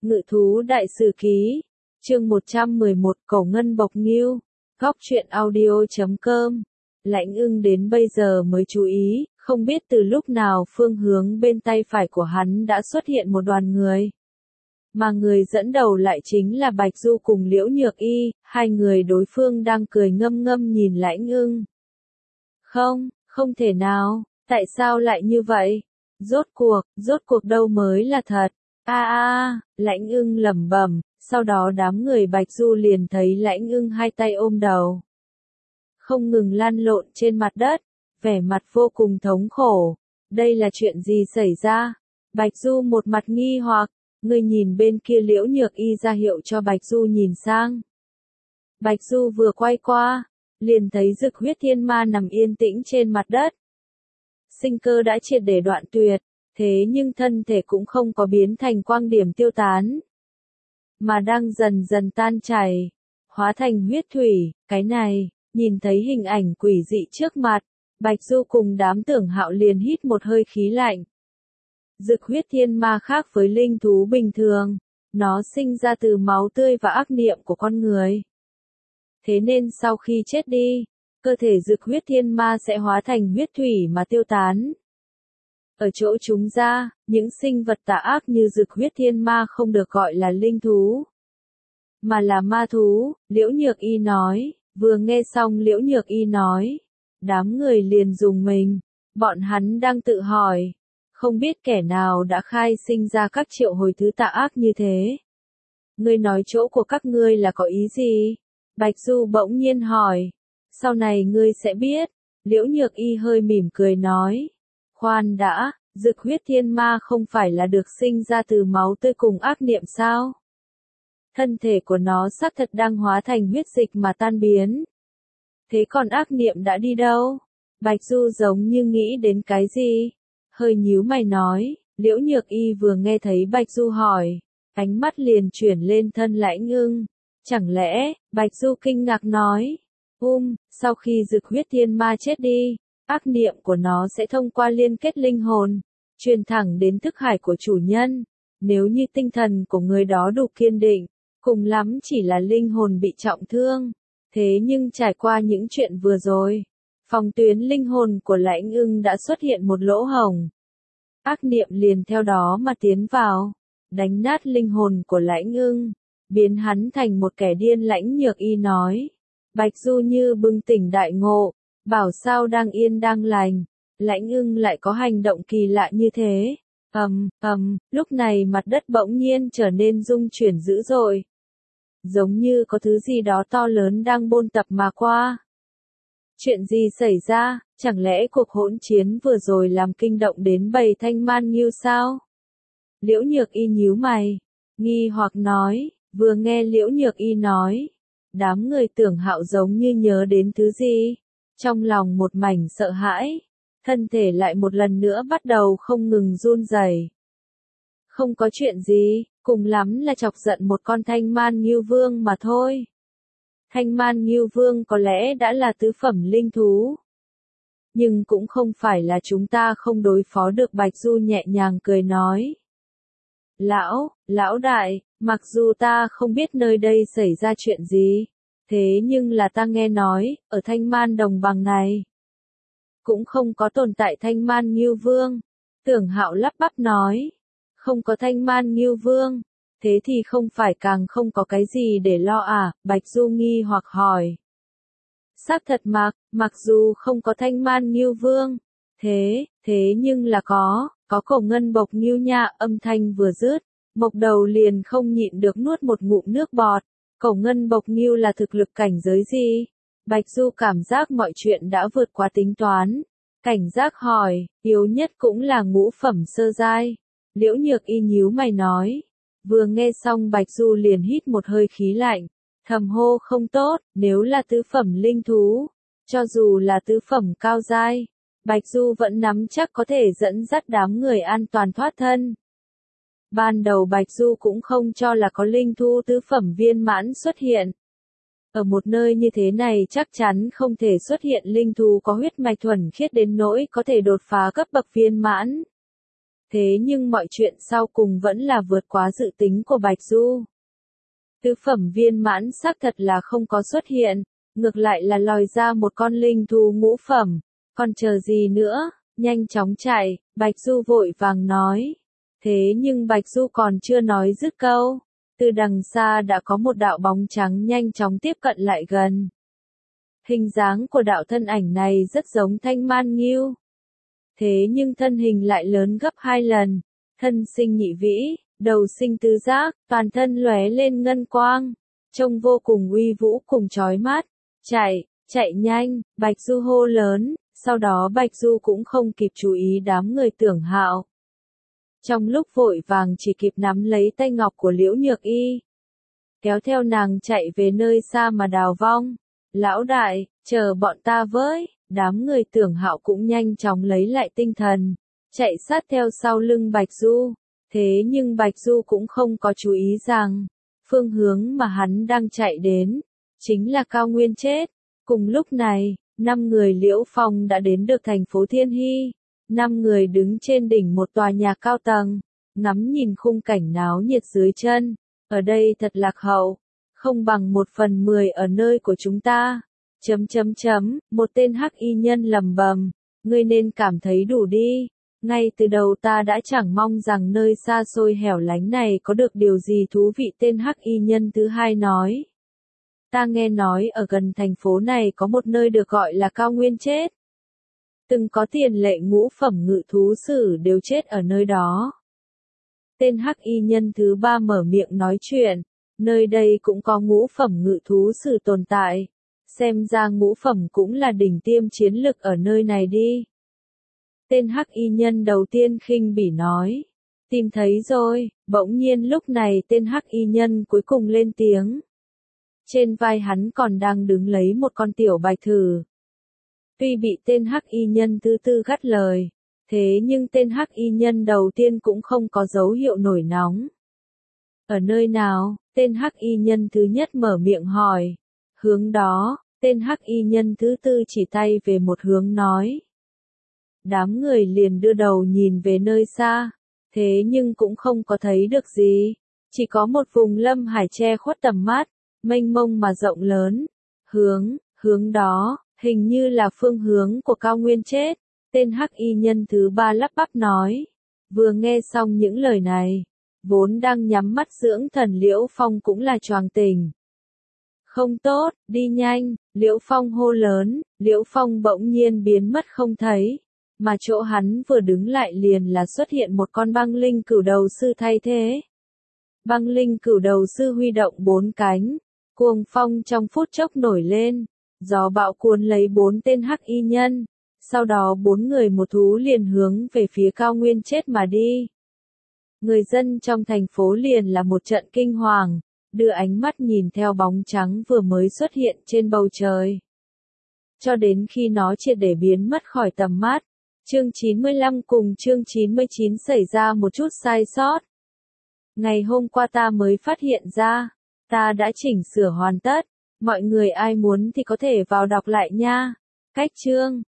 Ngự thú đại sử ký, chương 111 Cẩu ngân bộc nghiêu, góc truyện audio.com. Lãnh Ưng đến bây giờ mới chú ý, không biết từ lúc nào phương hướng bên tay phải của hắn đã xuất hiện một đoàn người. Mà người dẫn đầu lại chính là Bạch Du cùng Liễu Nhược Y, hai người đối phương đang cười ngâm ngâm nhìn Lãnh Ưng. Không thể nào, tại sao lại như vậy? Rốt cuộc đâu mới là thật? Lãnh Ưng lẩm bẩm, sau đó đám người Bạch Du liền thấy Lãnh Ưng hai tay ôm đầu, không ngừng lăn lộn trên mặt đất, vẻ mặt vô cùng thống khổ. Đây là chuyện gì xảy ra? Bạch Du một mặt nghi hoặc, người nhìn bên kia. Liễu Nhược Y ra hiệu cho Bạch Du nhìn sang. Bạch Du vừa quay qua, liền thấy Dực Huyết Thiên Ma nằm yên tĩnh trên mặt đất. Sinh cơ đã triệt để đoạn tuyệt, thế nhưng thân thể cũng không có biến thành quang điểm tiêu tán, mà đang dần dần tan chảy, hóa thành huyết thủy. Cái này, nhìn thấy hình ảnh quỷ dị trước mặt, Bạch Du cùng đám Tưởng Hạo liền hít một hơi khí lạnh. Dực Huyết Thiên Ma khác với linh thú bình thường, nó sinh ra từ máu tươi và ác niệm của con người. Thế nên sau khi chết đi, cơ thể Dực Huyết Thiên Ma sẽ hóa thành huyết thủy mà tiêu tán. Ở chỗ chúng ra, những sinh vật tà ác như Dực Huyết Thiên Ma không được gọi là linh thú, mà là ma thú, Liễu Nhược Y nói. Vừa nghe xong Liễu Nhược Y nói, đám người liền rùng mình, bọn hắn đang tự hỏi, không biết kẻ nào đã khai sinh ra các triệu hồi thứ tà ác như thế. Ngươi nói chỗ của các ngươi là có ý gì? Bạch Du bỗng nhiên hỏi. Sau này ngươi sẽ biết, Liễu Nhược Y hơi mỉm cười nói. Khoan đã, Dực Huyết Thiên Ma không phải là được sinh ra từ máu tươi cùng ác niệm sao? Thân thể của nó xác thật đang hóa thành huyết dịch mà tan biến. Thế còn ác niệm đã đi đâu? Bạch Du giống như nghĩ đến cái gì, hơi nhíu mày nói. Liễu Nhược Y vừa nghe thấy Bạch Du hỏi, ánh mắt liền chuyển lên thân Lãnh Ưng. Chẳng lẽ, Bạch Du kinh ngạc nói, sau khi Dực Huyết Thiên Ma chết đi, ác niệm của nó sẽ thông qua liên kết linh hồn, truyền thẳng đến thức hải của chủ nhân. Nếu như tinh thần của người đó đủ kiên định, cùng lắm chỉ là linh hồn bị trọng thương. Thế nhưng trải qua những chuyện vừa rồi, phòng tuyến linh hồn của Lãnh Ưng đã xuất hiện một lỗ hổng. Ác niệm liền theo đó mà tiến vào, đánh nát linh hồn của Lãnh Ưng, biến hắn thành một kẻ điên. Lãnh Nhược Y nói. Bạch Du như bừng tỉnh đại ngộ, bảo sao đang yên đang lành, Lãnh Ưng lại có hành động kỳ lạ như thế. Lúc này mặt đất bỗng nhiên trở nên rung chuyển dữ dội, giống như có thứ gì đó to lớn đang bôn tập mà qua. Chuyện gì xảy ra? Chẳng lẽ cuộc hỗn chiến vừa rồi làm kinh động đến bầy Thanh Man Nghiêu sao? Liễu Nhược Y nhíu mày, nghi hoặc nói. Vừa nghe Liễu Nhược Y nói, đám người Tưởng Hạo giống như nhớ đến thứ gì, trong lòng một mảnh sợ hãi, thân thể lại một lần nữa bắt đầu không ngừng run rẩy. Không có chuyện gì, cùng lắm là chọc giận một con Thanh Man Nghiêu Vương mà thôi. Thanh Man Nghiêu Vương có lẽ đã là tứ phẩm linh thú, nhưng cũng không phải là chúng ta không đối phó được. Bạch Du nhẹ nhàng cười nói. Lão đại, mặc dù ta không biết nơi đây xảy ra chuyện gì, thế nhưng là ta nghe nói, ở Thanh Man đồng bằng này, cũng không có tồn tại Thanh Man Nghiêu Vương. Tưởng Hạo lắp bắp nói. Không có Thanh Man Nghiêu Vương, thế thì không phải càng không có cái gì để lo à? Bạch Du nghi hoặc hỏi. Xác thật mặc dù không có Thanh Man Nghiêu Vương, thế nhưng là có Cẩu ngân bộc nghiêu nha. Âm thanh vừa dứt, Mộc Đầu liền không nhịn được nuốt một ngụm nước bọt. Cẩu ngân bộc nghiêu là thực lực cảnh giới gì? Bạch Du cảm giác mọi chuyện đã vượt qua tính toán, cảnh giác hỏi. Yếu nhất cũng là ngũ phẩm sơ giai. Liễu Nhược Y nhíu mày nói. Vừa nghe xong Bạch Du liền hít một hơi khí lạnh, thầm hô không tốt. Nếu là tứ phẩm linh thú, cho dù là tứ phẩm cao giai, Bạch Du vẫn nắm chắc có thể dẫn dắt đám người an toàn thoát thân. Ban đầu Bạch Du cũng không cho là có linh thú tứ phẩm viên mãn xuất hiện. Ở một nơi như thế này chắc chắn không thể xuất hiện linh thú có huyết mạch thuần khiết đến nỗi có thể đột phá cấp bậc viên mãn. Thế nhưng mọi chuyện sau cùng vẫn là vượt quá dự tính của Bạch Du. Tứ phẩm viên mãn xác thật là không có xuất hiện, ngược lại là lòi ra một con linh thú ngũ phẩm, còn chờ gì nữa, nhanh chóng chạy, Bạch Du vội vàng nói. Thế nhưng Bạch Du còn chưa nói dứt câu, từ đằng xa đã có một đạo bóng trắng nhanh chóng tiếp cận lại gần. Hình dáng của đạo thân ảnh này rất giống Thanh Man Ngưu. Thế nhưng thân hình lại lớn gấp 2 lần, thân sinh nhị vĩ, đầu sinh tứ giác, toàn thân lóe lên ngân quang, trông vô cùng uy vũ cùng chói mắt. Chạy nhanh, Bạch Du hô lớn, sau đó Bạch Du cũng không kịp chú ý đám người Tưởng Hạo. Trong lúc vội vàng chỉ kịp nắm lấy tay ngọc của Liễu Nhược Y, kéo theo nàng chạy về nơi xa mà đào vong. Lão đại, chờ bọn ta với, đám người Tưởng Hạo cũng nhanh chóng lấy lại tinh thần, chạy sát theo sau lưng Bạch Du. Thế nhưng Bạch Du cũng không có chú ý rằng, phương hướng mà hắn đang chạy đến, chính là cao nguyên chết. Cùng lúc này, 5 người Liễu Phong đã đến được thành phố Thiên Hy. 5 người đứng trên đỉnh một tòa nhà cao tầng, ngắm nhìn khung cảnh náo nhiệt dưới chân. Ở đây thật lạc hậu, không bằng 1/10 ở nơi của chúng ta. Một tên hắc y nhân lầm bầm, ngươi nên cảm thấy đủ đi. Ngay từ đầu ta đã chẳng mong rằng nơi xa xôi hẻo lánh này có được điều gì thú vị, tên hắc y nhân thứ hai nói. Ta nghe nói ở gần thành phố này có một nơi được gọi là cao nguyên chết. Từng có tiền lệ ngũ phẩm ngự thú sử đều chết ở nơi đó. Tên hắc y nhân thứ ba mở miệng nói chuyện, nơi đây cũng có ngũ phẩm ngự thú sử tồn tại. Xem ra ngũ phẩm cũng là đỉnh tiêm chiến lực ở nơi này đi. Tên hắc y nhân đầu tiên khinh bỉ nói. Tìm thấy rồi, bỗng nhiên lúc này tên hắc y nhân cuối cùng lên tiếng. Trên vai hắn còn đang đứng lấy một con tiểu bạch thử. Tuy bị tên hắc y nhân thứ tư gắt lời, thế nhưng tên hắc y nhân đầu tiên cũng không có dấu hiệu nổi nóng. Ở nơi nào? Tên hắc y nhân thứ nhất mở miệng hỏi. Hướng đó, tên hắc y nhân thứ tư chỉ tay về một hướng nói. Đám người liền đưa đầu nhìn về nơi xa, thế nhưng cũng không có thấy được gì, chỉ có một vùng lâm hải che khuất tầm mắt, mênh mông mà rộng lớn. Hướng đó, hình như là phương hướng của cao nguyên chết, tên hắc y nhân thứ ba lắp bắp nói. Vừa nghe xong những lời này, vốn đang nhắm mắt dưỡng thần Liễu Phong cũng là choàng tỉnh. Không tốt, đi nhanh, Liễu Phong hô lớn, Liễu Phong bỗng nhiên biến mất không thấy, mà chỗ hắn vừa đứng lại liền là xuất hiện một con băng linh cửu đầu sư thay thế. Băng linh cửu đầu sư huy động 4 cánh, cuồng phong trong phút chốc nổi lên, gió bão cuốn lấy 4 tên hắc y nhân, sau đó 4 người một thú liền hướng về phía cao nguyên chết mà đi. Người dân trong thành phố liền là một trận kinh hoàng, đưa ánh mắt nhìn theo bóng trắng vừa mới xuất hiện trên bầu trời. Cho đến khi nó triệt để biến mất khỏi tầm mắt, chương 95 cùng chương 99 xảy ra một chút sai sót. Ngày hôm qua ta mới phát hiện ra, ta đã chỉnh sửa hoàn tất, mọi người ai muốn thì có thể vào đọc lại nha. Cách chương